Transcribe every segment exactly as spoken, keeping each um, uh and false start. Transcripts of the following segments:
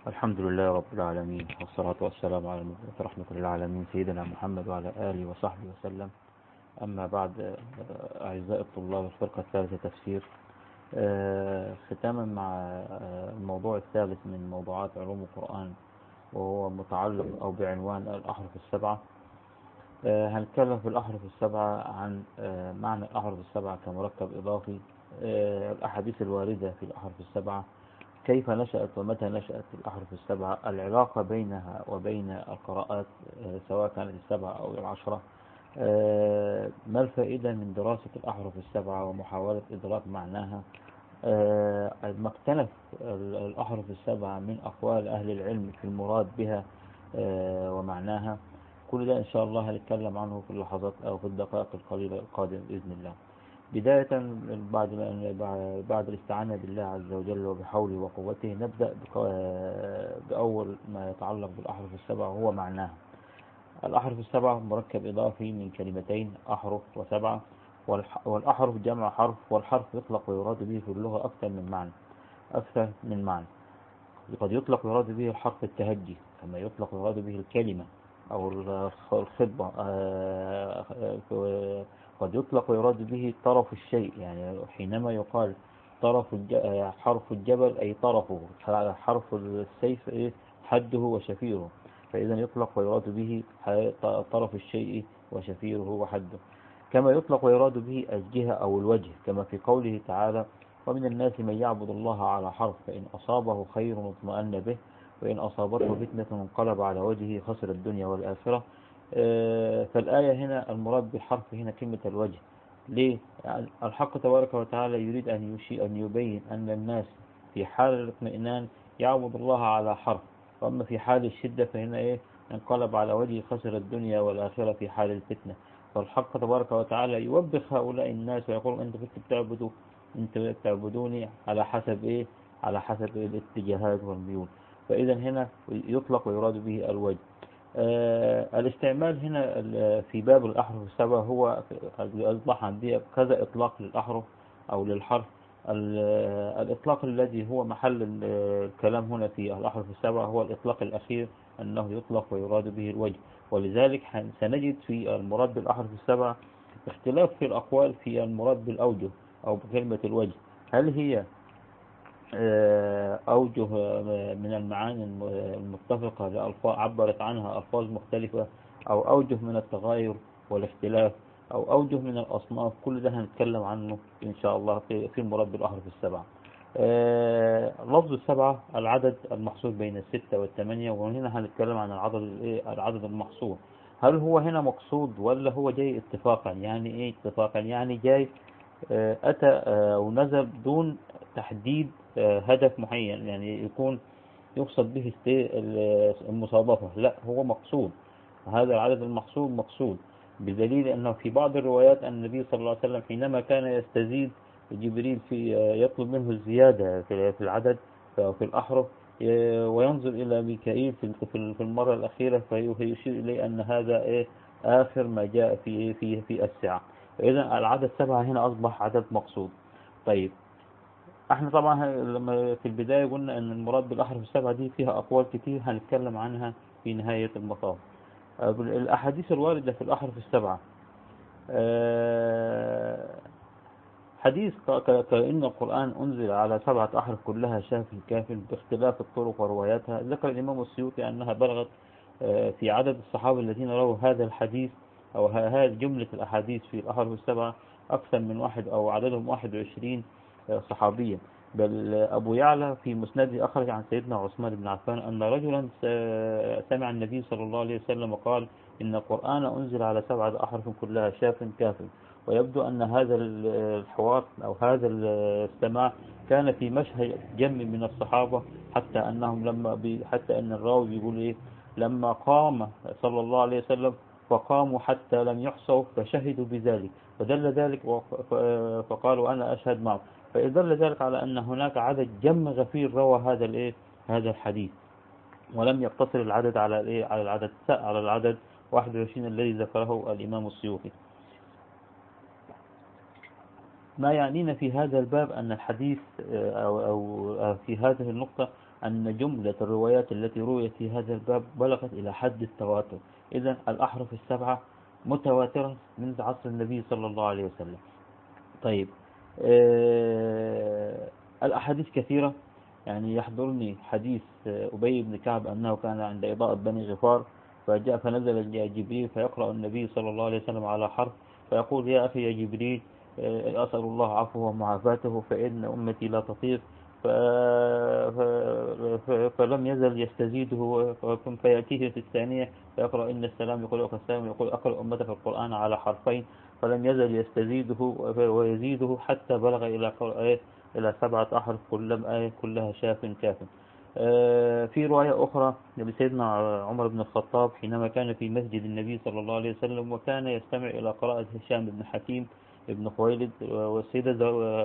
الحمد لله رب العالمين، والصلاة والسلام على المبعوث رحمة للعالمين سيدنا محمد وعلى آله وصحبه وسلم. أما بعد، آه، أعزائي الطلاب الفرقة الثالثة تفسير، آه، ختاما مع آه، الموضوع الثالث من موضوعات علوم القرآن، وهو متعلق أو بعنوان الأحرف السبعة. آه، هنتكلم في الأحرف السبعة عن آه، معنى الأحرف السبعة كمركب إضافي، آه، الأحاديث الواردة في الأحرف السبعة، كيف نشأت ومتى نشأت الأحرف السبعة، العلاقة بينها وبين القراءات آه، سواء كانت السبعة أو العشرة، آه، ما الفائدة من دراسة الأحرف السبعة ومحاولة إدراك معناها، آه، ما اختلف ال- الأحرف السبعة من أقوال أهل العلم في المراد بها آه، ومعناها. كل ده إن شاء الله هنتكلم عنه في اللحظات أو في الدقائق القليلة القادمة بإذن الله. بداية، بعد ما بعد الاستعانة بالله عز وجل وبحوله وقوته، نبدأ بق- بأول ما يتعلق بالأحرف السبعة وهو معناها. الأحرف السبعة مركب إضافي من كلمتين أحرف وسبعة، والح- والأحرف جمع حرف، والحرف يطلق ويراد به في اللغة أكثر من معنى أكثر من معنى قد يطلق ويراد به حرف التهجي، كما يطلق ويراد به الكلمة أو الخ- الخطبة. آه، آه، قد يطلق ويراد به طرف الشيء، يعني حينما يقال طرف الج- آه، حرف الجبل أي طرفه، حرف السيف إيه؟ حده وشفيره. فإذا يطلق ويراد به ح- طرف الشيء وشفيره وحده. كما يطلق ويراد به الجهة أو الوجه، كما في قوله تعالى: ومن الناس من يعبد الله على حرف، فإن أصابه خير اطمأن به، وإن أصابته فتنة انقلب على وجهه خسر الدنيا والآخرة. آه، فالآية هنا المراد بالحرف هنا كلمة الوجه. ليه؟ يعني الحق تبارك وتعالى يريد أن يشيء أن يبين أن الناس في حال الاطمئنان يعبد الله على حرف، وأما في حال الشدة فهنا إيه؟ انقلب على وجهه خسر الدنيا والآخرة في حال الفتنة. فالحق تبارك وتعالى يوبخ هؤلاء الناس ويقول: أنتم كنتم بتعبدوا انت تعبدوني على حسب ايه على حسب الاتجاهات والميول. فاذا هنا يطلق ويراد به الوجه. آه الاستعمال هنا ال- في باب الاحرف السبعة هو اصبح عندي كذا اطلاق للاحرف او للحرف. ال- الاطلاق الذي هو محل ال- الكلام هنا في الاحرف السبعة هو الاطلاق الاخير، انه يطلق ويراد به الوجه. ولذلك حن- سنجد في المراد بالاحرف السبعة اختلاف في الاقوال في المراد بالاوجه أو بكلمة الوجه. هل هي آه، أوجه آه، من المعاني الم- المتفقة لألفاظ عبرت عنها ألفاظ مختلفة، أو أوجه من التغاير والاختلاف، أو أوجه من الأصناف؟ كل ده هنتكلم عنه إن شاء الله في في المراد بالأحرف السبعة. آه، لفظ السبعة العدد المحصور بين الستة والثمانية، وهنا هنتكلم عن العدد الإيه؟ العدد المحصور. هل هو هنا مقصود ولا هو جاي اتفاقا؟ يعني ايه اتفاقا؟ يعني جاي آه، أتى آه، أو نزل دون تحديد آه، هدف معين، يعني يكون يقصد به است- ال- المصادفة. لا، هو مقصود. هذا العدد المحصود مقصود، بدليل أنه في بعض الروايات أن النبي صلى الله عليه وسلم حينما كان يستزيد جبريل في آه، يطلب منه الزيادة في في العدد في الأحرف، آه، وينظر إلى ميكائيل في في في المرة الأخيرة فيشير إليه أن هذا إيه؟ آخر ما جاء في في في الساعة. إذا العدد سبعة هنا أصبح عدد مقصود. طيب، احنا طبعا ه- لما في البداية قلنا ان المراد بالأحرف السبعة دي فيها أقوال كتير هنتكلم عنها في نهاية المطاف. آه، الأحاديث الواردة في الأحرف السبعة، آه، حديث ك- ك- كأن القرآن أنزل على سبعة أحرف كلها شاف كاف باختلاف الطرق ورواياتها. ذكر الإمام السيوطي أنها بلغت آه، في عدد الصحابة الذين رووا هذا الحديث أو ه- هذه جملة الأحاديث في الأحرف السبعة أكثر من واحد، أو عددهم واحد وعشرين آه، صحابيا. بل آه، أبو يعلى في مسنده أخرج عن سيدنا عثمان بن عفان أن رجلا س- سمع النبي صلى الله عليه وسلم قال: إن القرآن أنزل على سبعة أحرف كلها شاف كاف. ويبدو أن هذا الحوار أو هذا السماع كان في مشهد جم من الصحابة، حتى أنهم لما بي حتى أن الراوي بيقول إيه: لما قام صلى الله عليه وسلم فقاموا حتى لم يحصوا فشهدوا بذلك، فدل ذلك وف- ف- فقالوا أنا أشهد معه. فدل ذلك على أن هناك عدد جم غفير روى هذا الإيه هذا الحديث، ولم يقتصر العدد على الإيه على العدد على العدد واحد وعشرين الذي ذكره الإمام السيوطي. ما يعنينا في هذا الباب أن الحديث آه، أو, أو آه، في هذه النقطة أن جملة الروايات التي رويت في هذا الباب بلغت إلى حد التواتر. إذن الأحرف السبعة متواترة منذ عصر النبي صلى الله عليه وسلم. طيب، آه الأحاديث كثيرة. يعني يحضرني حديث أبي بن كعب أنه كان عند إضاءة بني غفار، فجاء فنزل جبريل فيقرأ النبي صلى الله عليه وسلم على حرف، فيقول: يا أخي يا جبريل، أسأل الله عفوه ومعافاته فإن أمتي لا تطيق. ف... ف... ف... فلم يزل يستزيده، فيأتيه في الثانية فيقرأ: إن السلام يقول لك السلام، يقول: أقرأ أمتك القرآن على حرفين. فلم يزل يستزيده ويزيده حتى بلغ إلى إلى سبعة أحرف كلها آية كلها شاف كاف. في رواية أخرى لسيدنا عمر بن الخطاب حينما كان في مسجد النبي صلى الله عليه وسلم، وكان يستمع إلى قراءة هشام بن حكيم ابن خويلد، والسيدة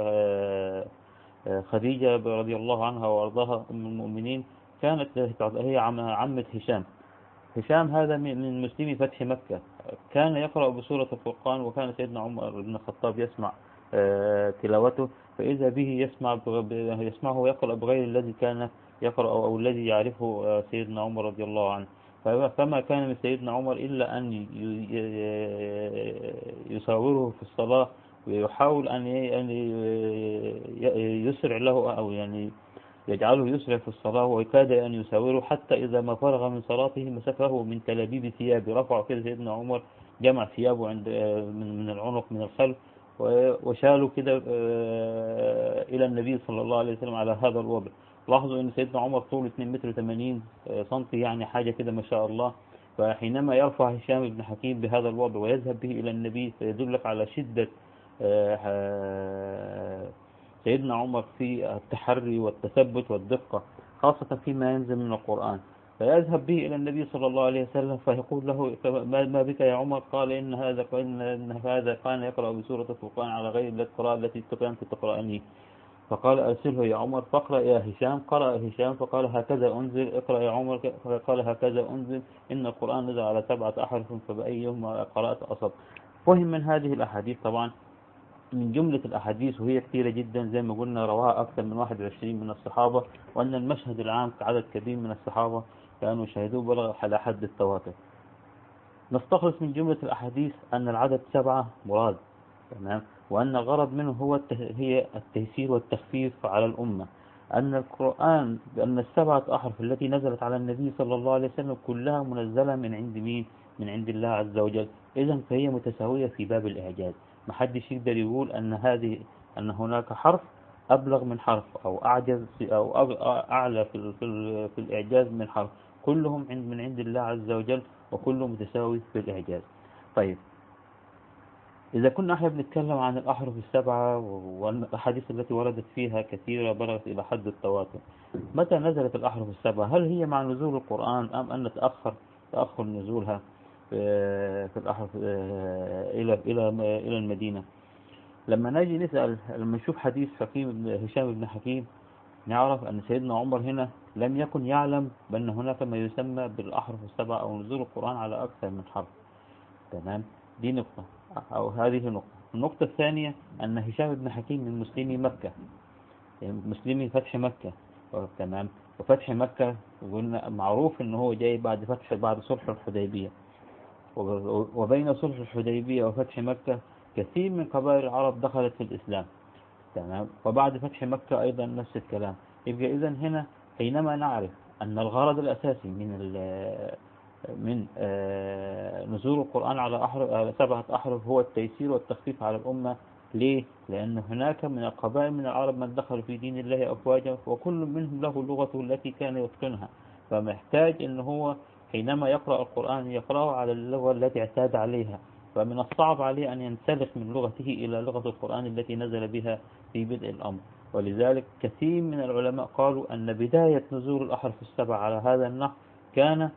خديجة رضي الله عنها وأرضاها أم المؤمنين كانت هي عمة هشام. هشام هذا من مسلمي فتح مكة، كان يقرأ بسورة الفرقان، وكان سيدنا عمر بن الخطاب يسمع تلاوته، فإذا به يسمع يسمعه يقرأ بغير الذي كان يقرأ أو الذي يعرفه سيدنا عمر رضي الله عنه. فما كان من سيدنا عمر إلا أن يساوره في الصلاة، ويحاول أن يسرع له، أو يعني يجعله يسرع في الصلاة، ويكاد أن يساوره، حتى إذا ما فرغ من صلاته مسكه من تلابيب ثيابه، رفع كده سيدنا عمر، جمع ثيابه عند من العنق من الخلف، وشالوا كده إلى النبي صلى الله عليه وسلم على هذا الوضع. لاحظوا أن سيدنا عمر طول اثنين متر وثمانين سنتي، يعني حاجة كده ما شاء الله. فحينما يرفع هشام بن حكيم بهذا الوضع ويذهب به إلى النبي، فيدلك على شدة سيدنا عمر في التحري والتثبت والدقة، خاصة فيما ينزل من القرآن. فيذهب به إلى النبي صلى الله عليه وسلم فيقول له: ما بك يا عمر؟ قال: إن هذا إن هذا كان يقرأ بسورة الفرقان على غير القراءة التي كنت تقرأني. فقال: أرسله يا عمر فاقرأ يا هشام. قرأ هشام فقال: هكذا أنزل. اقرأ يا عمر. فقال: هكذا أنزل. إن القرآن نزل على سبعة أحرف فبأيهما قرأت أصب. فهم من هذه الأحاديث طبعا من جملة الأحاديث، وهي كثيرة جدا زي ما قلنا، رواها أكثر من واحد وعشرين من الصحابة، وأن المشهد العام عدد كبير من الصحابة كانوا شهدوه بلغ على حد التواتر. نستخلص من جملة الأحاديث أن العدد سبعة مراد، تمام، وأن الغرض منه هو هي التيسير والتخفيف على الأمة. أن القرآن أن السبعة أحرف التي نزلت على النبي صلى الله عليه وسلم كلها منزلة من عند مين؟ من عند الله عز وجل. إذن فهي متساوية في باب الإعجاز. محدش يقدر يقول أن هذه أن هناك حرف أبلغ من حرف، أو أعجز أو أعلى في في الإعجاز من حرف. كلهم عند من عند الله عز وجل، وكله متساوي في الإعجاز. طيب، إذا كنا احنا بنتكلم عن الأحرف السبعة والأحاديث التي وردت فيها كثيرة بلغت إلى حد التواتر، متى نزلت الأحرف السبعة؟ هل هي مع نزول القرآن، أم أن تأخر تأخر نزولها في الأحرف إلى إلى إلى المدينة؟ لما نجي نسأل، لما نشوف حديث حكيم هشام بن حكيم، نعرف أن سيدنا عمر هنا لم يكن يعلم بأن هناك ما يسمى بالأحرف السبعة أو نزول القرآن على أكثر من حرف. تمام، دي نقطة أو هذه نقطة. النقطة الثانية أن هشام بن حكيم من مسلمي مكة، يعني مسلمي فتح مكة. تمام، وفتح مكة قلنا معروف أنه هو جاي بعد فتح بعد صلح الحديبية، وبين صلح الحديبية وفتح مكة كثير من قبائل العرب دخلت في الإسلام. تمام، وبعد فتح مكة أيضا نفس الكلام. يبقى إذن هنا حينما نعرف أن الغرض الأساسي من من نزول القرآن على أحرف على سبعة أحرف هو التيسير والتخفيف على الأمة. ليه؟ لأن هناك من القبائل من العرب من دخلوا في دين الله أفواجا، وكل منهم له لغته التي كان يتقنها، فمحتاج أن هو حينما يقرأ القرآن يقرأه على اللغة التي اعتاد عليها. فمن الصعب عليه أن ينسلخ من لغته إلى لغة القرآن التي نزل بها في بدء الأمر. ولذلك كثير من العلماء قالوا أن بداية نزول الأحرف السبع على هذا النحو كان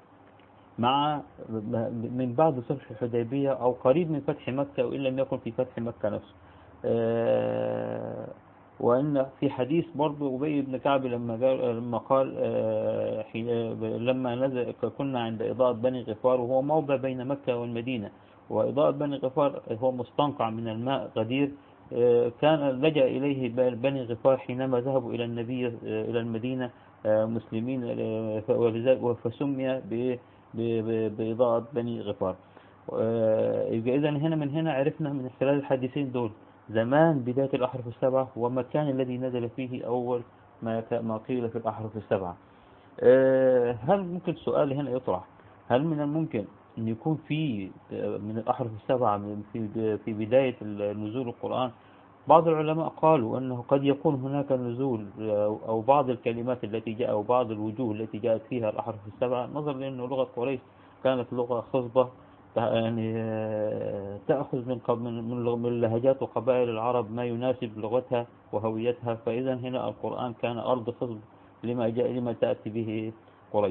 مع من بعد صلح الحديبية أو قريب من فتح مكة، وإن لم يكن في فتح مكة نفسه. وإن في حديث برضو أبي بن كعب لما لما قال لما نزل كنا عند إضاءة بني غفار، وهو موضع بين مكة والمدينة، وإضاءة بني غفار هو مستنقع من الماء غدير، كان لجأ إليه بني غفار حينما ذهبوا إلى النبي إلى المدينة مسلمين، فسمي بإضاءة بني غفار. يبقى إذن هنا من هنا عرفنا من خلال الحديثين دول زمان بداية الأحرف السبعة والمكان الذي نزل فيه أول ما ما قيل في الأحرف السبعة. هل ممكن سؤال هنا يطرح، هل من الممكن أن يكون في من الأحرف السبعة في في بداية نزول القرآن؟ بعض العلماء قالوا أنه قد يكون هناك نزول أو بعض الكلمات التي جاء أو بعض الوجوه التي جاءت فيها الأحرف السبعة، نظرا لأن لغة قريش كانت لغة خصبة يعني تأخذ من من من لهجات وقبائل العرب ما يناسب لغتها وهويتها، فإذا هنا القرآن كان أرض خصب لما جاء لما تأتي به قريش.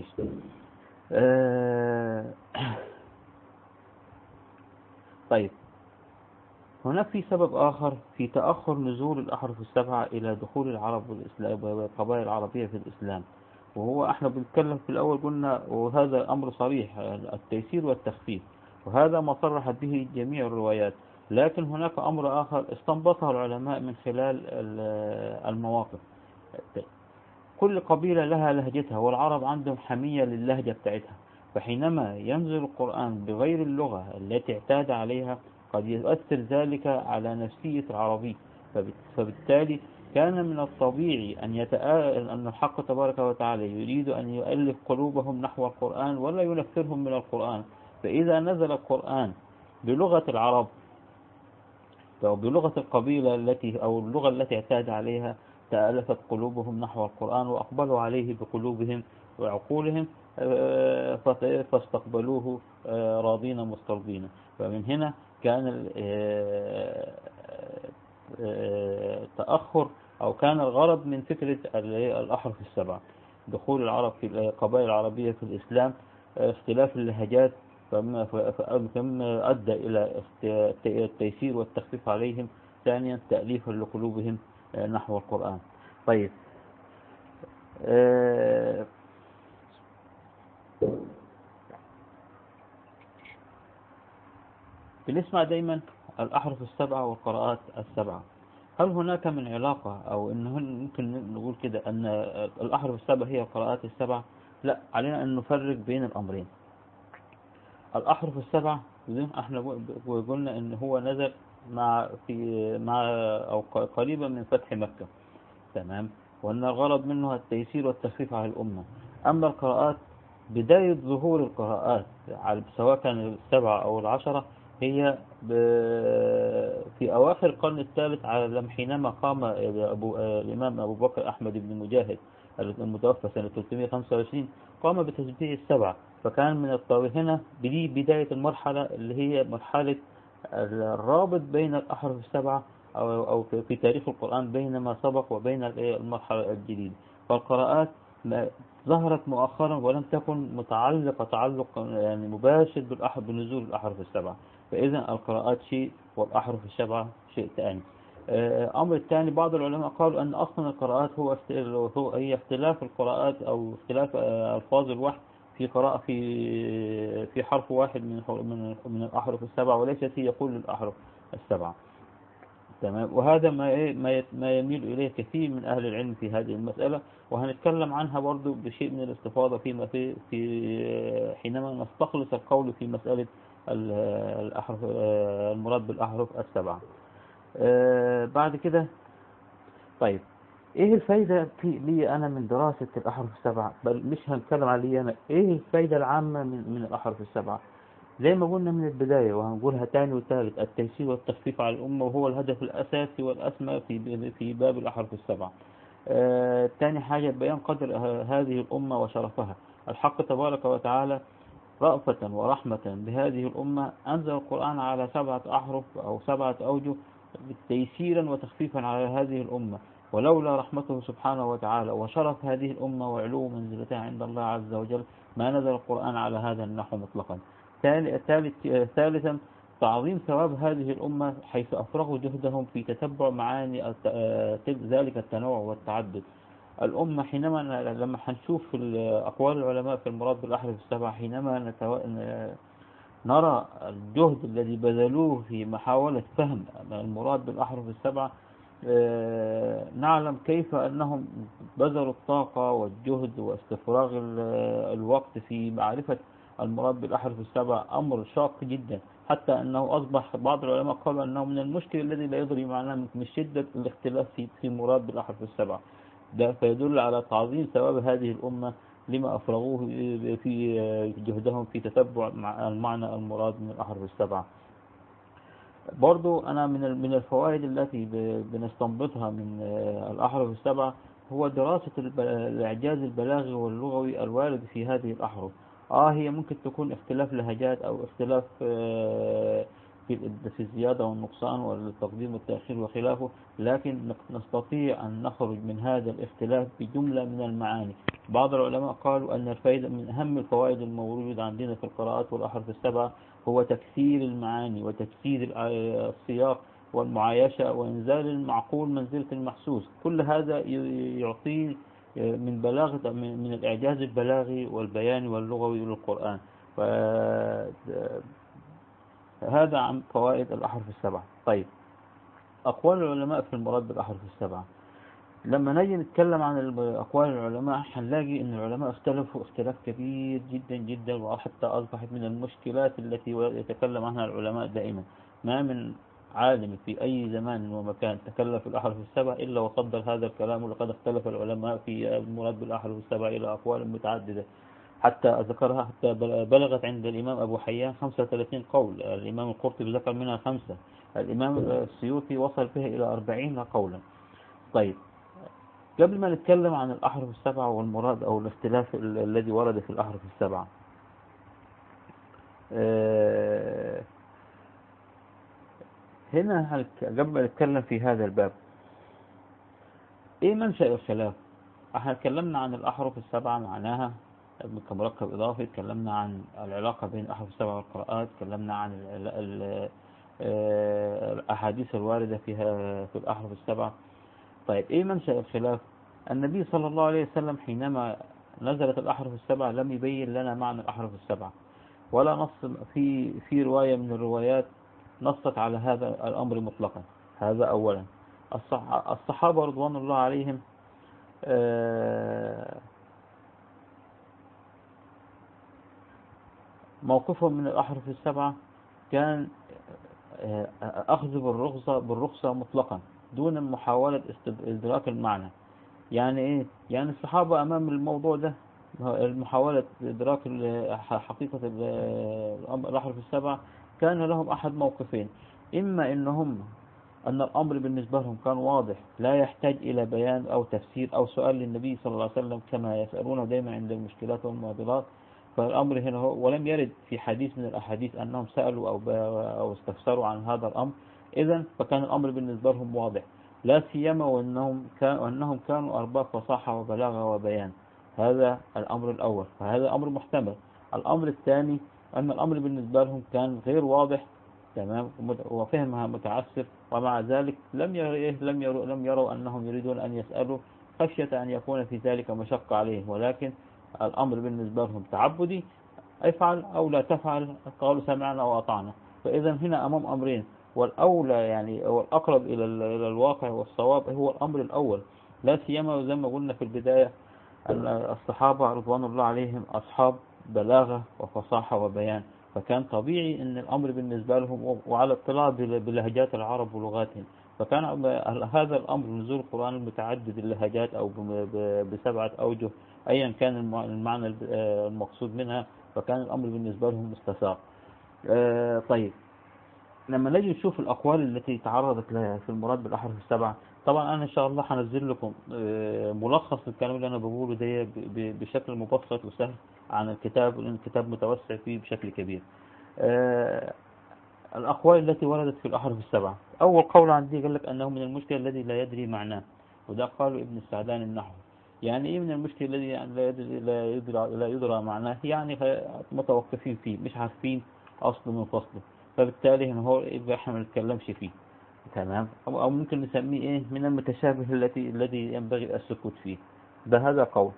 طيب هناك في سبب آخر في تأخر نزول الأحرف السبعة إلى دخول العرب والإسلام والقبائل العربية في الإسلام، وهو احنا بنتكلم في الأول قلنا وهذا أمر صريح التيسير والتخفيف، وهذا ما صرحت به جميع الروايات. لكن هناك أمر آخر استنبطه العلماء من خلال المواقف. كل قبيلة لها لهجتها، والعرب عندهم حمية للهجة بتاعتها، فحينما ينزل القرآن بغير اللغة التي اعتاد عليها قد يؤثر ذلك على نفسية العربي، فبالتالي كان من الطبيعي أن يتآ... أن الحق تبارك وتعالى يريد أن يؤلف قلوبهم نحو القرآن ولا ينفرهم من القرآن. فإذا نزل القرآن بلغة العرب أو بلغة القبيلة التي أو اللغة التي اعتاد عليها تألفت قلوبهم نحو القرآن وأقبلوا عليه بقلوبهم وعقولهم فاستقبلوه راضين مسترضين. فمن هنا كان التأخر أو كان الغرض من فكرة الأحرف السبعة دخول العرب في القبائل العربية في الإسلام، اختلاف اللهجات، ثم أدى إلى التيسير والتخفيف عليهم. ثانيا تأليفا لقلوبهم نحو القرآن. طيب أه بنسمع دايما الأحرف السبعة والقراءات السبعة، هل هناك من علاقة أو إنه ممكن نقول كده أن الأحرف السبعة هي القراءات السبعة؟ لا، علينا أن نفرق بين الأمرين. الأحرف السبعة احنا قلنا إن هو نزل مع في مع أو قريبا من فتح مكة، تمام، وأن الغرض منه التيسير والتخفيف على الأمة. أما القراءات بداية ظهور القراءات سواء كان السبعة أو العشرة هي في أواخر القرن الثالث، على حينما قام أبو الإمام أبو بكر أحمد بن مجاهد المتوفى سنة ثلاثمائة وخمسة وعشرين قام بتسجيل السبعة. فكان من الطاوي هنا بدي بداية المرحلة اللي هي مرحلة الرابط بين الأحرف السبعة أو أو في تاريخ القرآن بين ما سبق وبين المرحلة الجديدة. فالقراءات ظهرت مؤخرا ولم تكن متعلقة تعلق يعني مباشر بالأحرف بنزول الأحرف السبعة، فإذا القراءات شيء والأحرف السبعة شيء ثاني. أمر الثاني، بعض العلماء قالوا أن أصلا القراءات هو هو هي اختلاف القراءات أو اختلاف ألفاظ الوحي في قراءة في في حرف واحد من من من الأحرف السبعة وليست هي كل الأحرف السبعة، تمام. وهذا ما ما ما يميل إليه كثير من أهل العلم في هذه المسألة، وهنتكلم عنها برضو بشيء من الاستفاضة فيما في في حينما نستخلص القول في مسألة الأحرف المراد بالأحرف السبعة. بعد كده طيب ايه الفايدة في لي انا من دراسة الاحرف السبعة؟ بل مش هنتكلم علي انا، ايه الفايدة العامة من, من الاحرف السبعة؟ زي ما قلنا من البداية وهنقولها تاني وثالث، التيسير والتخفيف على الامة، وهو الهدف الاساسي والاسمى في في باب الاحرف السبعة. آه تاني حاجة بيان قدر هذه الامة وشرفها. الحق تبارك وتعالى رأفة ورحمة بهذه الامة انزل القرآن على سبعة احرف او سبعة اوجه تيسيرا وتخفيفا على هذه الامة، ولولا رحمته سبحانه وتعالى وشرف هذه الأمة وعلو منزلتها عند الله عز وجل ما نزل القرآن على هذا النحو مطلقا. ثالثا تعظيم ثواب هذه الأمة حيث أفرغوا جهدهم في تتبع معاني ذلك التنوع والتعدد. الأمة حينما لما هنشوف أقوال العلماء في المراد بالأحرف السبعة، حينما نتو... نرى الجهد الذي بذلوه في محاولة فهم المراد بالأحرف السبعة، آه، نعلم كيف أنهم بذلوا الطاقة والجهد واستفراغ ال- الوقت في معرفة المراد بالأحرف السبع، أمر شاق جدا، حتى أنه أصبح بعض العلماء قالوا أنه من المشكل الذي لا يدري معناه من شدة الاختلاف في في المراد بالأحرف السبع. ده فيدل على تعظيم ثواب هذه الأمة لما أفرغوه في جهدهم في تتبع مع- المعنى المراد من الأحرف السبعة. برضو أنا من من الفوائد التي ب- بنستنبطها من آه، الأحرف السبعة هو دراسة الب- الإعجاز البلاغي واللغوي الوارد في هذه الأحرف. آه هي ممكن تكون اختلاف لهجات أو اختلاف آه، في ال- في الزيادة والنقصان والتقديم والتأخير وخلافه، لكن نق- نستطيع أن نخرج من هذا الاختلاف بجملة من المعاني. بعض العلماء قالوا أن الفائدة من أهم الفوائد الموجودة عندنا في القراءات والأحرف السبعة هو تكسير المعاني وتجسيد السياق والمعايشة وإنزال المعقول منزلة المحسوس. كل هذا ي- يعطي من بلاغة من من الإعجاز البلاغي والبياني واللغوي للقرآن. فهذا عن فوائد الأحرف السبعة. طيب، أقوال العلماء في المراد بالأحرف السبعة. لما نجي نتكلم عن الب- أقوال العلماء هنلاقي أن العلماء اختلفوا اختلاف كبير جدا جدا، وحتى أصبحت من المشكلات التي يتكلم عنها العلماء دائما. ما من عالم في أي زمان ومكان تكلم في الأحرف السبع إلا وصدر هذا الكلام. ولقد اختلف العلماء في المراد بالأحرف السبع إلى أقوال متعددة، حتى ذكرها حتى بل- بلغت عند الإمام أبو حيان خمسة وثلاثين قول. الإمام القرطبي ذكر منها خمسة. الإمام السيوطي وصل بها إلى أربعين قولا. طيب، قبل ما نتكلم عن الأحرف السبعة والمراد أو الاختلاف ال- الذي ورد في الأحرف السبعة، آه، هنا هنك- قبل ما نتكلم في هذا الباب، إيه منشأ الخلاف؟ احنا اتكلمنا عن الأحرف السبعة معناها كمركب إضافي، اتكلمنا عن العلاقة بين الأحرف السبعة والقراءات، اتكلمنا عن ال- ال- آه، الأحاديث الواردة فيها في الأحرف السبعة. طيب، إيه منشأ الخلاف؟ النبي صلى الله عليه وسلم حينما نزلت الأحرف السبعة لم يبين لنا معنى الأحرف السبعة، ولا نص في في رواية من الروايات نصت على هذا الأمر مطلقا. هذا أولا. الصح- الصحابة رضوان الله عليهم آه، موقفهم من الأحرف السبعة كان آه، أخذ بالرخصة بالرخصة مطلقا دون محاولة استد- إدراك المعنى. يعني إيه؟ يعني الصحابة أمام الموضوع ده، محاولة إدراك ال- حقيقة ال- الأمر- الأحرف السبعة، كان لهم أحد موقفين: إما إنهم أن الأمر بالنسبة لهم كان واضح لا يحتاج إلى بيان أو تفسير أو سؤال للنبي صلى الله عليه وسلم كما يسألونه دائما عند المشكلات والمعضلات. فالأمر هنا هو، ولم يرد في حديث من الأحاديث أنهم سألوا أو ب- أو استفسروا عن هذا الأمر. إذن فكان الأمر بالنسبة لهم واضح، لا سيما وأنهم كان وأنهم كانوا أرباب فصاحة وبلاغة وبيان. هذا الأمر الأول، فهذا أمر محتمل. الأمر الثاني أن الأمر بالنسبة لهم كان غير واضح تمام، وفهمها متعسر، ومع ذلك لم يروا إيه لم يروا لم يروا أنهم يريدون أن يسألوا خشية أن يكون في ذلك مشقة عليه، ولكن الأمر بالنسبة لهم تعبدي: افعل أو لا تفعل، قالوا سمعنا وأطعنا. فإذا هنا أمام أمرين، والأولى يعني والأقرب إلى ال- إلى الواقع والصواب هو الأمر الأول، لا سيما زي ما قلنا في البداية أن الصحابة رضوان الله عليهم أصحاب بلاغة وفصاحة وبيان، فكان طبيعي أن الأمر بالنسبة لهم وعلى اطلاع بل- بلهجات العرب ولغاتهم. فكان هذا الأمر نزول القرآن المتعدد اللهجات أو بم- ب- بسبعة أوجه أيا كان الم- المعنى الب- آه، المقصود منها، فكان الأمر بالنسبة لهم مستساغ. آه، طيب، لما نجي نشوف الأقوال التي تعرضت لها في المراد بالأحرف السبعة، طبعا أنا إن شاء الله هنزل لكم آه، ملخص للكلام اللي أنا بقوله ده ب- ب- بشكل مبسط وسهل عن الكتاب، لأن الكتاب متوسع فيه بشكل كبير. آه، الأقوال التي وردت في الأحرف السبعة. أول قول عندي قال لك أنه من المشكل الذي لا يدري معناه، وده قاله ابن السعدان النحو. يعني إيه من المشكل الذي يعني لا يدري لا يدرى لا يدرى معناه؟ يعني خ- متوقفين فيه، مش عارفين أصله من فصله، فبالتالي هنا هو يبقى احنا ما نتكلمش فيه. تمام، أو أو ممكن نسميه إيه من المتشابه التي الذي ينبغي السكوت فيه. ده هذا قول.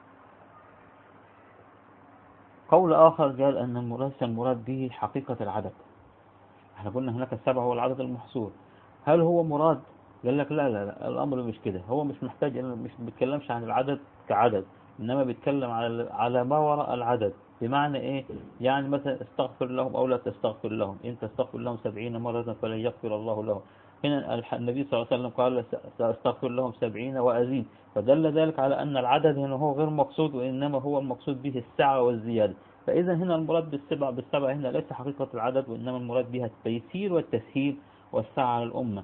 قول آخر قال أن المراد المراد به حقيقة العدد. احنا قلنا هناك السبع هو العدد المحصور. هل هو مراد قال لك لا لا لا، الأمر مش كده، هو مش محتاج، مش بيتكلمش عن العدد كعدد، إنما بيتكلم على على ما وراء العدد. بمعنى إيه؟ يعني مثلا استغفر لهم أو لا تستغفر لهم، إن تستغفر لهم سبعين مرة فلن يغفر الله لهم. هنا الح- النبي صلى الله عليه وسلم قال س- سأستغفر لهم سبعين وأزيد، فدل ذلك على أن العدد هنا هو غير مقصود، وإنما هو المقصود به السعة والزيادة. فإذا هنا المراد بالسبع بالسبع هنا ليس حقيقة العدد، وإنما المراد بها التيسير والتسهيل والسعة على الأمة.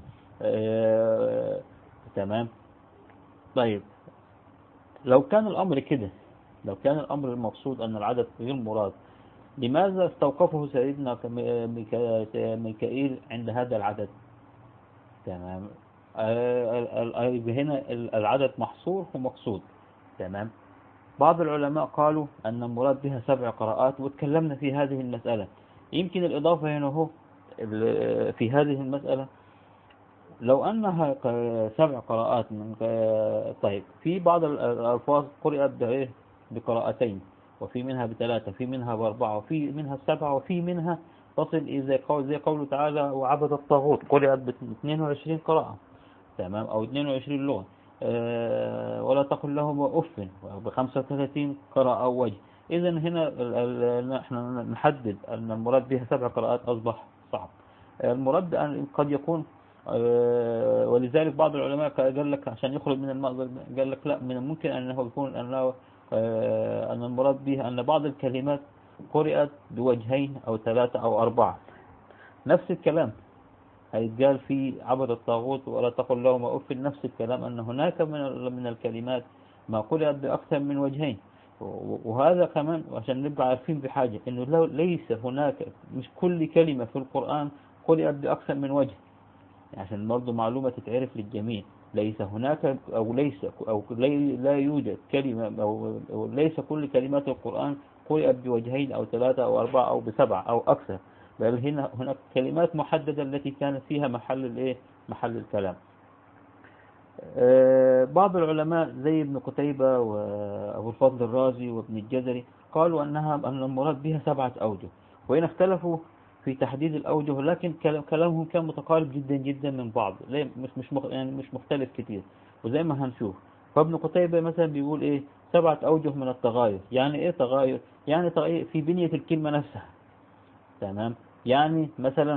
آه، تمام. طيب، لو كان الأمر كده، لو كان الأمر المقصود أن العدد غير مراد، لماذا استوقفه سيدنا كم- ميكا- ميكائيل عند هذا العدد؟ تمام. آه، ال- ال- هنا ال- العدد محصور ومقصود. تمام. بعض العلماء قالوا أن المراد بها سبع قراءات، واتكلمنا في هذه المسألة. يمكن الإضافة هنا هو ال- في هذه المسألة، لو أنها ق- سبع قراءات من ق- طيب، في بعض ال- الألفاظ قرأت بإيه؟ بقراءتين، وفي منها بثلاثة، في منها بأربعة، وفي منها بسبعة، وفي منها تصل إذا قول زي قوله تعالى وعبد الطاغوت قرأت ب اثنين وعشرين قراءة. تمام، أو اثنين وعشرين لغة. أه ولا تقل لهم أف ب خمسة وثلاثين قراءة أو وجه. إذا هنا ال- ال- نحن نحدد أن المراد بها سبع قراءات أصبح صعب. المراد أن قد يكون، آه، ولذلك بعض العلماء قال لك عشان يخرج من المأزق، قال لك لا، من الممكن أنه يكون أنه آه، أن المراد به أن بعض الكلمات قرأت بوجهين أو ثلاثة أو أربعة. نفس الكلام هيتقال في عبد الطاغوت ولا تقل لهم أف، نفس الكلام أن هناك من من الكلمات ما قرأت بأكثر من وجهين. وهذا كمان عشان نبقى عارفين بحاجة أنه لو ليس هناك، مش كل كلمة في القرآن قرأت بأكثر من وجه، عشان برضه معلومة تتعرف للجميع. ليس هناك أو ليس أو لي لا يوجد كلمة أو أو ليس كل كلمات القرآن قرأت بوجهين أو ثلاثة أو أربعة أو بسبعة أو أكثر، بل هنا هناك كلمات محددة التي كانت فيها محل الإيه؟ محل الكلام. آه، بعض العلماء زي ابن قتيبة وأبو الفضل الرازي وابن الجزري قالوا أنها أن المراد بها سبعة أوجه، وإن اختلفوا في تحديد الأوجه، لكن كلام- كلامهم كان متقارب جدا جدا من بعض، ليه؟ مش مش مخ- يعني مش مختلف كتير، وزي ما هنشوف. فابن قتيبة مثلا بيقول إيه؟ سبعة أوجه من التغاير. يعني إيه تغاير؟ يعني تغير في بنية الكلمة نفسها. تمام. يعني مثلا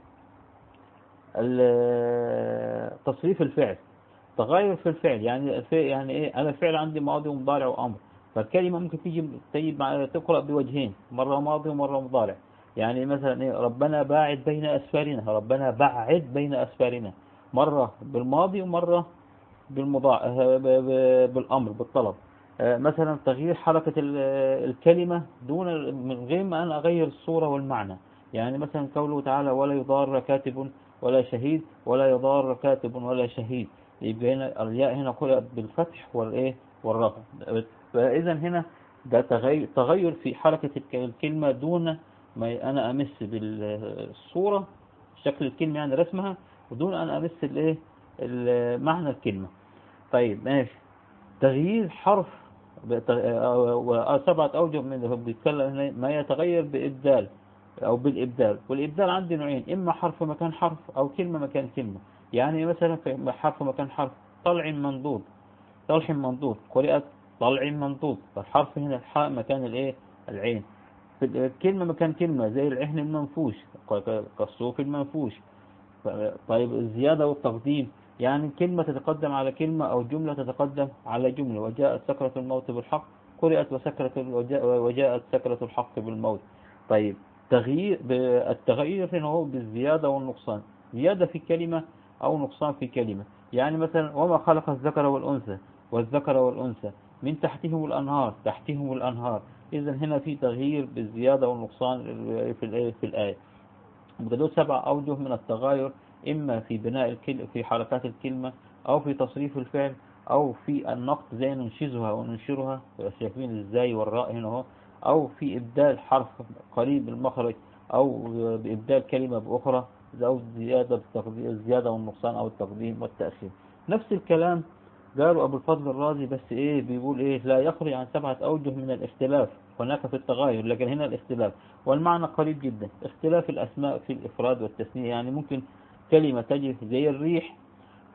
ال- تصريف الفعل، تغير في الفعل. يعني الفعل يعني ايه؟ انا الفعل عندي ماضي ومضارع وامر، فالكلمه ممكن تيجي تجي مع تقرا بوجهين، مره ماضي ومره مضارع. يعني مثلا ايه؟ ربنا باعد بين اسفارنا، ربنا بعد بين اسفارنا، مره بالماضي ومره بالمضاع ب- ب- بالامر بالطلب. آه، مثلا تغيير حركه ال- الكلمه دون من غير ما انا اغير الصوره والمعنى. يعني مثلا قوله تعالى ولا يضار كاتب ولا شهيد، ولا يضار كاتب ولا شهيد، يبقى هنا الياء هنا قرأت بالفتح والايه والرفع. فاذا هنا ده تغير تغير في حركة الك- الكلمة دون ما انا امس بالصورة، شكل الكلمة يعني رسمها، ودون ان امس الايه ال- معنى الكلمة. طيب ماشي. تغيير حرف بت- آه، سبعة أوجه منه بيتكلم هنا ما يتغير بإبدال أو بالإبدال. والإبدال عندي نوعين، إما حرف مكان حرف أو كلمة مكان كلمة. يعني مثلا في حرف مكان حرف، طلع منضود، طلح منضود قرأت طلع منضود، فالحرف هنا الحاء مكان الإيه؟ العين. في الكلمة مكان كلمة زي العهن المنفوش كالصوف المنفوش. طيب الزيادة والتقديم، يعني كلمة تتقدم على كلمة أو جملة تتقدم على جملة. وجاءت سكرة الموت بالحق قرأت وسكرة وجاء وجاءت سكرة الحق بالموت. طيب تغيير التغيير هنا هو بالزيادة والنقصان، زيادة في كلمة أو نقصان في كلمة. يعني مثلا وما خلق الذكر والأنثى، والذكر والأنثى من تحتهم الأنهار، تحتهم الأنهار. إذا هنا في تغيير بالزيادة والنقصان في الآية في الآية. بدلوا سبع أوجه من التغاير، إما في بناء الكلمة في حركات الكلمة، أو في تصريف الفعل، أو في النقط زي ننشزها وننشرها شايفين إزاي والراء هنا اهو، أو في إبدال حرف قريب المخرج، أو بإبدال كلمة بأخرى، أو زيادة الزيادة والنقصان أو التقديم والتأخير. نفس الكلام قالوا أبو الفضل الرازي، بس إيه بيقول إيه؟ لا يخرج عن سبعة أوجه من الاختلاف هناك في التغاير، لكن هنا الاختلاف والمعنى قريب جدا. اختلاف الأسماء في الإفراد والتثنية، يعني ممكن كلمة تجي زي الريح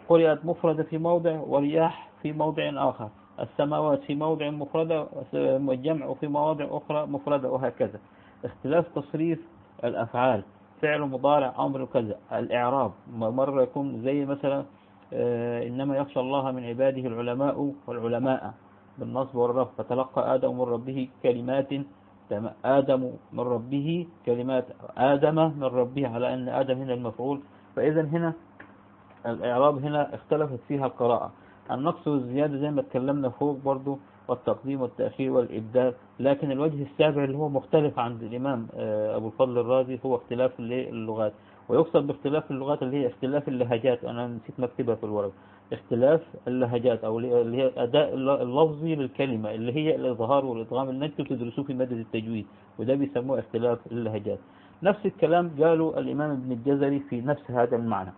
قرأت مفردة في موضع ورياح في موضع آخر، السماوات في موضع مفردة والجمع في مواضع أخرى مفردة، وهكذا. اختلاف تصريف الأفعال، فعل مضارع أمر كذا. الإعراب مرة يكون زي مثلا آه، إنما يخشى الله من عباده العلماء والعلماء بالنصب والرفع. فتلقى آدم من ربه كلمات، آدم من ربه كلمات، آدم من ربه، على أن آدم هنا المفعول. فإذا هنا الإعراب هنا اختلفت فيها القراءة. النقص والزيادة زي ما اتكلمنا فوق برضو، والتقديم والتأخير والإبدال. لكن الوجه السابع اللي هو مختلف عند الإمام أبو الفضل الرازي هو اختلاف اللغات. ويقصد باختلاف اللغات اللي هي اختلاف اللهجات، أنا نسيت مكتبها في الورق. اختلاف اللهجات أو اللي هي الأداء اللفظي للكلمة، اللي هي الإظهار والإدغام اللي انتم بتدرسوه في مادة التجويد، وده بيسموه اختلاف اللهجات. نفس الكلام قالوا الإمام ابن الجزري في نفس هذا المعنى.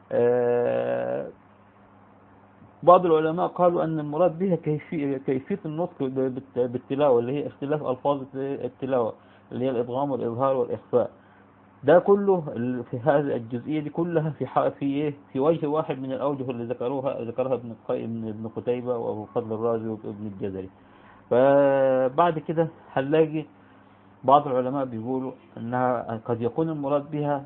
بعض العلماء قالوا أن المراد بها كيفية, كيفية النطق بالتلاوة، اللي هي اختلاف ألفاظ التلاوة، اللي هي الإدغام والإظهار والإخفاء. ده كله في هذه الجزئية دي كلها في في إيه في وجه واحد من الأوجه اللي ذكروها ذكرها ابن القيم ابن قتيبة وأبو الفضل الرازي وابن الجزري. فبعد كده هنلاقي بعض العلماء بيقولوا أنها قد يكون المراد بها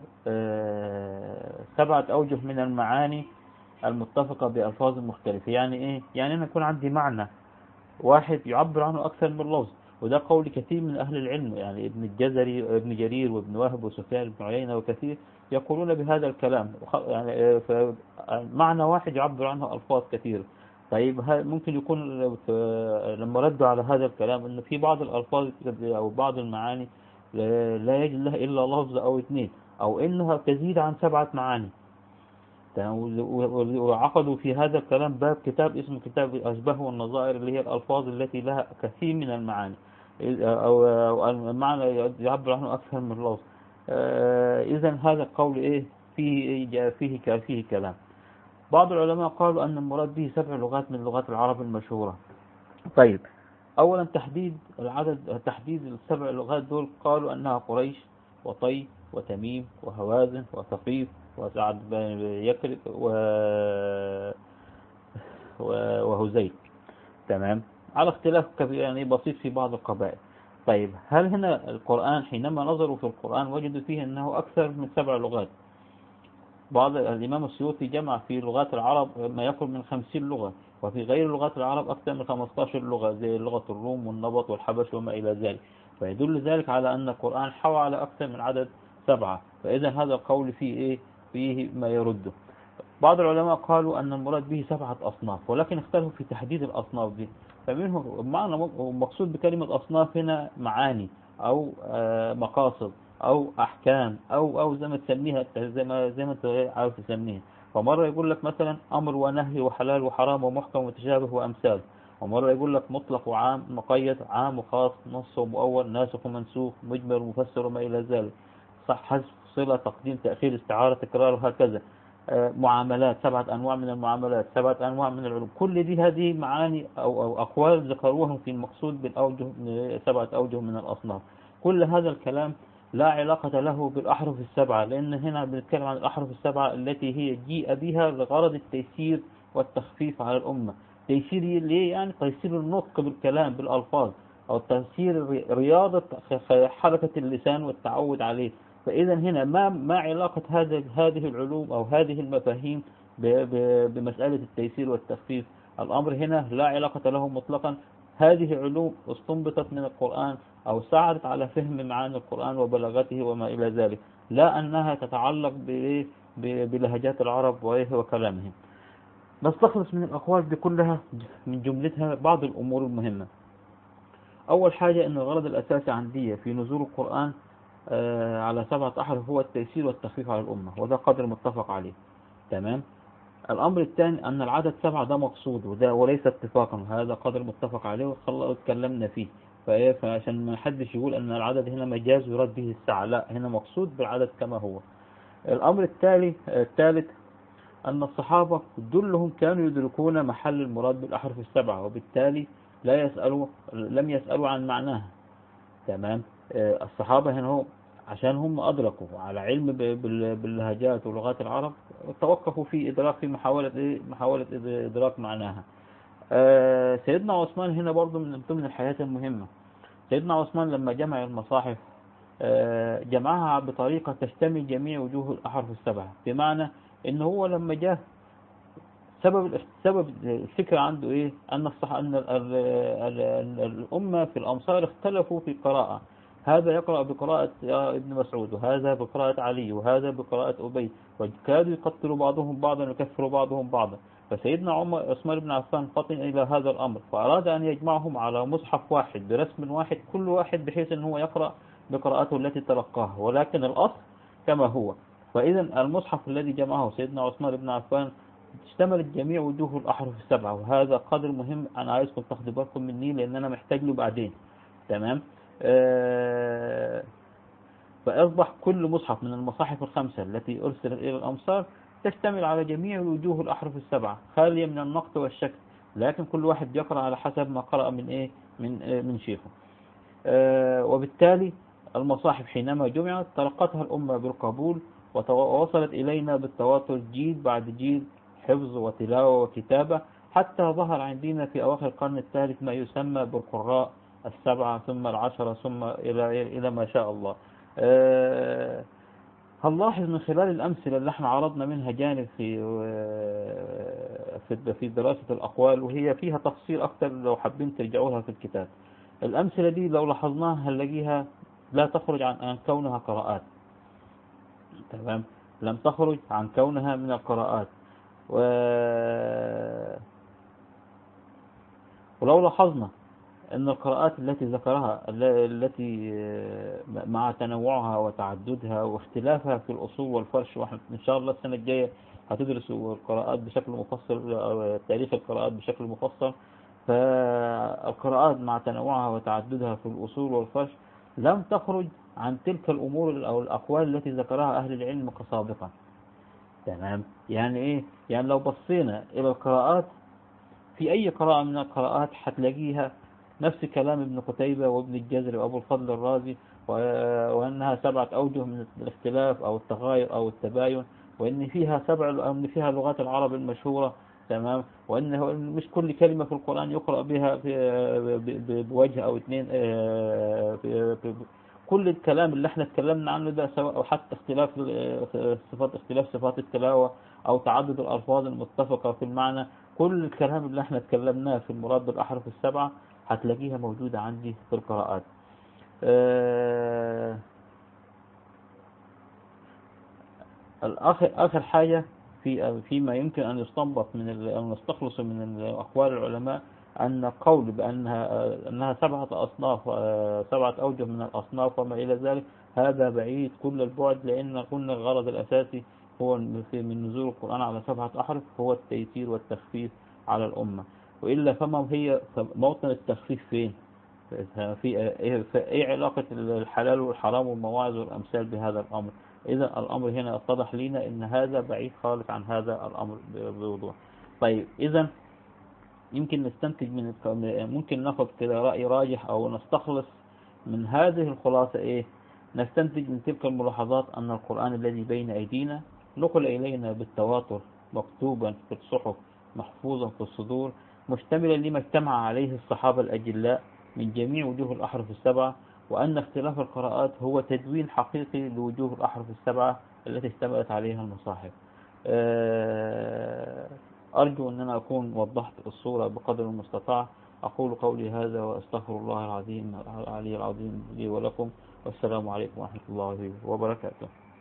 سبعة أوجه من المعاني المتفقة بألفاظ مختلفة. يعني إيه؟ يعني أنا يكون عندي معنى واحد يعبر عنه أكثر من لفظ، وده قول كثير من أهل العلم، يعني ابن الجزري ابن جرير وابن وهب وسفيان بن عيينة وكثير يقولون بهذا الكلام. يعني معنى واحد يعبر عنه ألفاظ كثيرة. طيب ممكن يكون لما ردوا على هذا الكلام أن في بعض الألفاظ أو بعض المعاني لا يجد لها إلا لفظ أو اثنين، أو إنها تزيد عن سبعة معاني. وعقدوا في هذا الكلام باب كتاب اسمه كتاب الأشباه والنظائر، اللي هي الألفاظ التي لها كثير من المعاني أو المعنى يعبر عنه أكثر من لفظ. إذن هذا القول إيه فيه فيه فيه كلام. بعض العلماء قالوا أن المراد به سبع لغات من لغات العرب المشهورة. طيب، أولا تحديد العدد، تحديد السبع لغات دول قالوا أنها قريش وطي وتميم وهوازن وثقيف وسعد بن يكرب وهزيل. تمام، على اختلاف كبير يعني بسيط في بعض القبائل. طيب، هل هنا القرآن حينما نظروا في القرآن وجدوا فيه أنه أكثر من سبع لغات؟ بعض الإمام السيوطي جمع في لغات العرب ما يقرب من خمسين لغة، وفي غير لغات العرب أكثر من خمسة عشر لغة زي لغة الروم والنبط والحبش وما إلى ذلك. فيدل ذلك على أن القرآن حوى على أكثر من عدد سبعة. فإذا هذا القول فيه إيه؟ فيه ما يرده. بعض العلماء قالوا أن المراد به سبعة أصناف، ولكن اختلفوا في تحديد الأصناف دي. فمنهم معنى مقصود بكلمة أصناف هنا معاني أو مقاصد أو أحكام أو أو زي ما تسميها زي ما زي ما أنت عاوز تسميها. فمرة يقول لك مثلا أمر ونهي وحلال وحرام ومحكم ومتشابه وأمثال، ومرة يقول لك مطلق وعام مقيد، عام وخاص، نص ومؤول، ناسخ ومنسوخ، مجمل ومفسر وما إلى ذلك، صح حذف صلة تقديم تأخير استعارة تكرار وهكذا. معاملات، سبعة أنواع من المعاملات، سبعة أنواع من العلوم. كل دي هذه معاني أو, أو أقوال ذكروها في المقصود بالأوجه، سبعة أوجه من الأصناف. كل هذا الكلام لا علاقة له بالأحرف السبعة، لأن هنا بنتكلم عن الأحرف السبعة التي هي جيء بها لغرض التيسير والتخفيف على الأمة. تيسير ليه؟ يعني تيسير النطق بالكلام بالألفاظ، أو تيسير رياضة حركة اللسان والتعود عليه. فإذا هنا ما ما علاقة هذه هذه العلوم أو هذه المفاهيم بمسألة التيسير والتخفيف؟ الأمر هنا لا علاقة له مطلقا. هذه علوم استنبطت من القرآن أو ساعدت على فهم معاني القرآن وبلاغته وما إلى ذلك، لا أنها تتعلق بلهجات العرب وكلامهم. نستخلص من الأقوال دي كلها من جملتها بعض الأمور المهمة. أول حاجة أن الغرض الأساسي عندي في نزول القرآن آه على سبعة أحرف هو التيسير والتخفيف على الأمة، وده قدر متفق عليه. تمام. الأمر الثاني أن العدد سبعة ده مقصود وده وليس اتفاقا، هذا قدر متفق عليه واتكلمنا فيه. فعشان ما حدش يقول أن العدد هنا مجاز يراد به الساعة، لا، هنا مقصود بالعدد كما هو. الأمر التالي الثالث أن الصحابة كلهم كانوا يدركون محل المراد بالأحرف السبعة، وبالتالي لا يسألوا لم يسألوا عن معناها. تمام. الصحابة هنا هم عشان هم أدركوا على علم ب- بال- باللهجات ولغات العرب، توقفوا في إدراك في محاولة إيه؟ محاولة إد- إدراك معناها. آه، سيدنا عثمان هنا برضو من ضمن الحاجات المهمة. سيدنا عثمان لما جمع المصاحف آه، جمعها بطريقة تشتمل جميع وجوه الأحرف السبعة، بمعنى إن هو لما جاء سبب سبب الفكرة عنده إيه؟ أن الصح أن ال ال ال ال الأمة في الأمصار اختلفوا في قراءة، هذا يقرأ بقراءة ابن مسعود، وهذا بقراءة علي، وهذا بقراءة أبي، وكادوا يقتلوا بعضهم بعضا ويكفروا بعضهم بعضا. فسيدنا عمر عثمان بن عفان فطن إلى هذا الأمر، فأراد أن يجمعهم على مصحف واحد برسم واحد، كل واحد بحيث أن هو يقرأ بقراءته التي تلقاها، ولكن الأصل كما هو. فإذا المصحف الذي جمعه سيدنا عثمان بن عفان اشتملت جميع وجوه الأحرف السبعة، وهذا قدر مهم أنا عايزكم تاخدوا بالكم مني لأن أنا محتاج له بعدين. تمام. آه فأصبح كل مصحف من المصاحف الخمسة التي أرسلت إلى الأمصار تشتمل على جميع وجوه الأحرف السبعة خالية من النقط والشك، لكن كل واحد يقرأ على حسب ما قرأ من إيه من آه من شيخه. آه وبالتالي المصاحف حينما جمعت تلقتها الأمة بالقبول، ووصلت إلينا بالتواتر جيل بعد جيل، حفظ وتلاوة وكتابة، حتى ظهر عندنا في أواخر القرن الثالث ما يسمى بالقراء السبعة ثم العشرة ثم إلى إلى ما شاء الله. أه هنلاحظ من خلال الأمثلة اللي احنا عرضنا منها جانب في في في دراسة الأقوال، وهي فيها تفصيل أكتر لو حابين ترجعوا لها في الكتاب. الأمثلة دي لو لاحظناها هنلاقيها لا تخرج عن عن كونها قراءات. تمام. لم تخرج عن كونها من القراءات. و... ولو لاحظنا أن القراءات التي ذكرها التي مع تنوعها وتعددها واختلافها في الأصول والفرش، وإحنا إن شاء الله السنة الجاية هتدرسوا القراءات بشكل مفصل، تاريخ القراءات بشكل مفصل. فالقراءات مع تنوعها وتعددها في الأصول والفرش لم تخرج عن تلك الأمور أو الأقوال التي ذكرها أهل العلم سابقا. تمام. يعني إيه؟ يعني لو بصينا إلى القراءات في أي قراءة من القراءات هتلاقيها نفس كلام ابن قتيبة وابن الجزري وأبو الفضل الرازي، وأنها سبعة أوجه من الاختلاف أو التغاير أو التباين، وأن فيها سبع أن فيها لغات العرب المشهورة. تمام. وأنه مش كل كلمة في القرآن يقرأ بها في بوجه أو اثنين. كل الكلام اللي احنا اتكلمنا عنه ده، سواء أو حتى اختلاف صفات اختلاف صفات التلاوة أو تعدد الألفاظ المتفقة في المعنى، كل الكلام اللي احنا اتكلمناه في المراد بالأحرف السبعة هتلاقيها موجودة عندي في القراءات. آه الآخر آخر حاجة في فيما يمكن أن يستنبط من أو نستخلص من أقوال العلماء أن قول بأنها أنها سبعة أصناف، سبعة أوجه من الأصناف وما إلى ذلك، هذا بعيد كل البعد، لأن قلنا الغرض الأساسي هو من نزول القرآن على سبعة أحرف هو التيسير والتخفيف على الأمة. وإلا فما هي موطن التخفيف فين؟ في إيه علاقة الحلال والحرام والمواعظ والأمثال بهذا الأمر؟ إذا الأمر هنا اتضح لنا أن هذا بعيد خالص عن هذا الأمر بوضوح. طيب إذا يمكن نستنتج من ممكن ناخذ كده رأي راجح أو نستخلص من هذه الخلاصة إيه؟ نستنتج من تلك الملاحظات أن القرآن الذي بين أيدينا نقل إلينا بالتواتر، مكتوبا في الصحف، محفوظا في الصدور، مشتملا لما اجتمع عليه الصحابة الأجلاء من جميع وجوه الأحرف السبعة، وأن اختلاف القراءات هو تدوين حقيقي لوجوه الأحرف السبعة التي اشتملت عليها المصاحف. أرجو أن أنا أكون وضحت الصورة بقدر المستطاع. أقول قولي هذا وأستغفر الله العظيم العلي العظيم لي ولكم، والسلام عليكم ورحمة الله وبركاته.